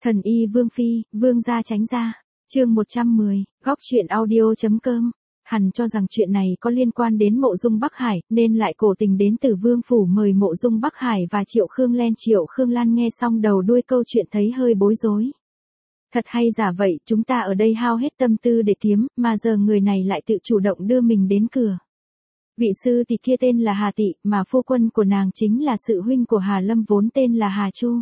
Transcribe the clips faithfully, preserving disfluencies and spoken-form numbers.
Thần y Vương Phi, Vương gia tránh ra. Chương một trăm mười, góc truyện audio.com. Hẳn cho rằng chuyện này có liên quan đến Mộ Dung Bắc Hải, nên lại cố tình đến từ Vương phủ mời Mộ Dung Bắc Hải và Triệu Khương Len. Triệu Khương Lan nghe xong đầu đuôi câu chuyện thấy hơi bối rối. Thật hay giả vậy, chúng ta ở đây hao hết tâm tư để kiếm, mà giờ người này lại tự chủ động đưa mình đến cửa. Vị sư tỷ kia tên là Hà Tị, mà phu quân của nàng chính là sự huynh của Hà Lâm vốn tên là Hà Chu.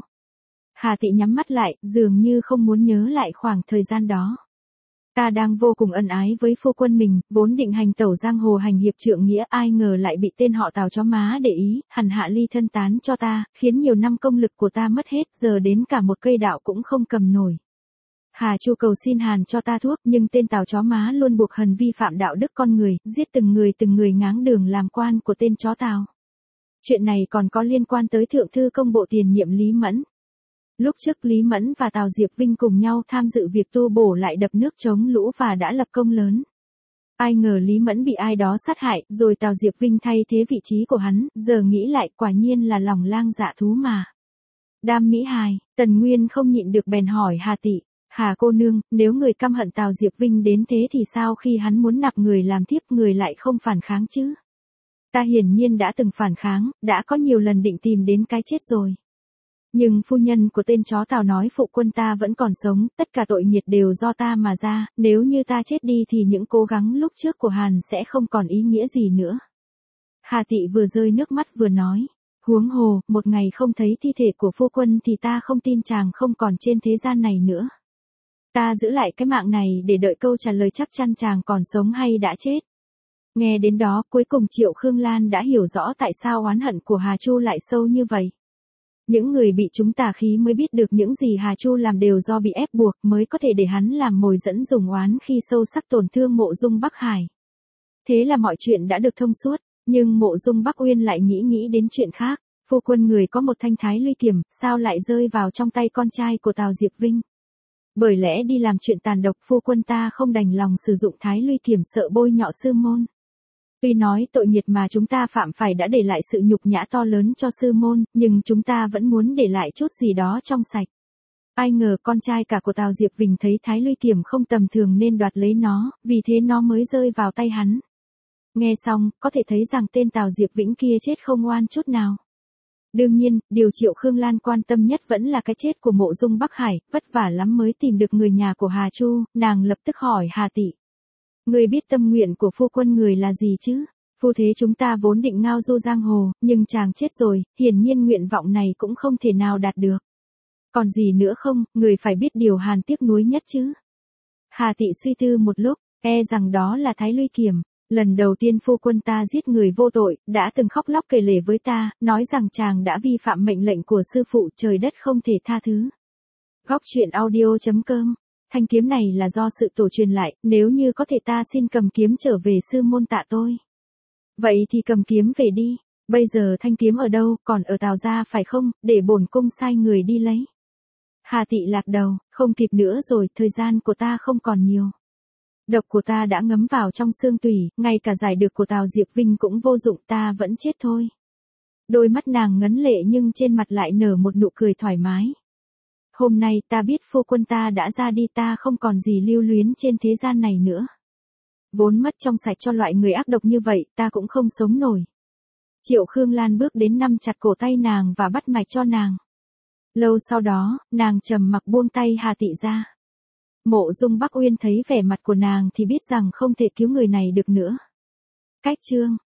Hà Tị nhắm mắt lại, dường như không muốn nhớ lại khoảng thời gian đó. Ta đang vô cùng ân ái với phu quân mình, vốn định hành tẩu giang hồ hành hiệp trượng nghĩa, ai ngờ lại bị tên họ Tào chó má để ý, hằn hạ ly thân tán cho ta, khiến nhiều năm công lực của ta mất hết, giờ đến cả một cây đạo cũng không cầm nổi. Hà Chu cầu xin Hàn cho ta thuốc, nhưng tên Tào chó má luôn buộc Hần vi phạm đạo đức con người, giết từng người từng người ngáng đường làm quan của tên chó Tào. Chuyện này còn có liên quan tới thượng thư công bộ tiền nhiệm Lý Mẫn. Lúc trước Lý Mẫn và Tào Diệp Vinh cùng nhau tham dự việc tu bổ lại đập nước chống lũ và đã lập công lớn. Ai ngờ Lý Mẫn bị ai đó sát hại, rồi Tào Diệp Vinh thay thế vị trí của hắn, giờ nghĩ lại quả nhiên là lòng lang dạ thú mà. Đam mỹ hài, Tần Nguyên không nhịn được bèn hỏi Hà Tị, Hà cô nương, nếu người căm hận Tào Diệp Vinh đến thế thì sao khi hắn muốn nạp người làm thiếp người lại không phản kháng chứ? Ta hiển nhiên đã từng phản kháng, đã có nhiều lần định tìm đến cái chết rồi. Nhưng phu nhân của tên chó Tào nói phụ quân ta vẫn còn sống, tất cả tội nghiệt đều do ta mà ra, nếu như ta chết đi thì những cố gắng lúc trước của Hàn sẽ không còn ý nghĩa gì nữa. Hà Tị vừa rơi nước mắt vừa nói, huống hồ, một ngày không thấy thi thể của phu quân thì ta không tin chàng không còn trên thế gian này nữa. Ta giữ lại cái mạng này để đợi câu trả lời chắc chắn chàng còn sống hay đã chết. Nghe đến đó, cuối cùng Triệu Khương Lan đã hiểu rõ tại sao oán hận của Hà Chu lại sâu như vậy. Những người bị chúng tà khí mới biết được những gì Hà Chu làm đều do bị ép buộc mới có thể để hắn làm mồi dẫn dùng oán khi sâu sắc tổn thương Mộ Dung Bắc Hải. Thế là mọi chuyện đã được thông suốt, nhưng Mộ Dung Bắc Uyên lại nghĩ nghĩ đến chuyện khác, phu quân người có một thanh thái luy kiểm, sao lại rơi vào trong tay con trai của Tào Diệp Vinh? Bởi lẽ đi làm chuyện tàn độc phu quân ta không đành lòng sử dụng thái luy kiểm sợ bôi nhọ sư môn. Tuy nói tội nghiệt mà chúng ta phạm phải đã để lại sự nhục nhã to lớn cho sư môn, nhưng chúng ta vẫn muốn để lại chút gì đó trong sạch. Ai ngờ con trai cả của Tào Diệp Vinh thấy thái luy kiểm không tầm thường nên đoạt lấy nó, vì thế nó mới rơi vào tay hắn. Nghe xong, có thể thấy rằng tên Tào Diệp Vĩnh kia chết không oan chút nào. Đương nhiên, điều Triệu Khương Lan quan tâm nhất vẫn là cái chết của Mộ Dung Bắc Hải, vất vả lắm mới tìm được người nhà của Hà Chu, nàng lập tức hỏi Hà Tị. Người biết tâm nguyện của phu quân người là gì chứ? Phu thế chúng ta vốn định ngao du giang hồ, nhưng chàng chết rồi, hiển nhiên nguyện vọng này cũng không thể nào đạt được. Còn gì nữa không, người phải biết điều Hàn tiếc nuối nhất chứ? Hà Tị suy tư một lúc, e rằng đó là thái luy kiểm. Lần đầu tiên phu quân ta giết người vô tội, đã từng khóc lóc kể lể với ta, nói rằng chàng đã vi phạm mệnh lệnh của sư phụ, trời đất không thể tha thứ. Góc truyện audio.com. Thanh kiếm này là do sự tổ truyền lại, nếu như có thể ta xin cầm kiếm trở về sư môn tạ tôi. Vậy thì cầm kiếm về đi, bây giờ thanh kiếm ở đâu, còn ở Tào gia phải không, để bổn cung sai người đi lấy. Hà Tị lạc đầu, không kịp nữa rồi, thời gian của ta không còn nhiều. Độc của ta đã ngấm vào trong xương tủy, ngay cả giải dược của Tào Diệp Vinh cũng vô dụng, ta vẫn chết thôi. Đôi mắt nàng ngấn lệ nhưng trên mặt lại nở một nụ cười thoải mái. Hôm nay ta biết phu quân ta đã ra đi, ta không còn gì lưu luyến trên thế gian này nữa. Vốn mất trong sạch cho loại người ác độc như vậy, ta cũng không sống nổi. Triệu Khương Lan bước đến nắm chặt cổ tay nàng và bắt mạch cho nàng. Lâu sau đó, nàng trầm mặc buông tay Hà Tị ra. Mộ Dung Bắc Uyên thấy vẻ mặt của nàng thì biết rằng không thể cứu người này được nữa. Cách chương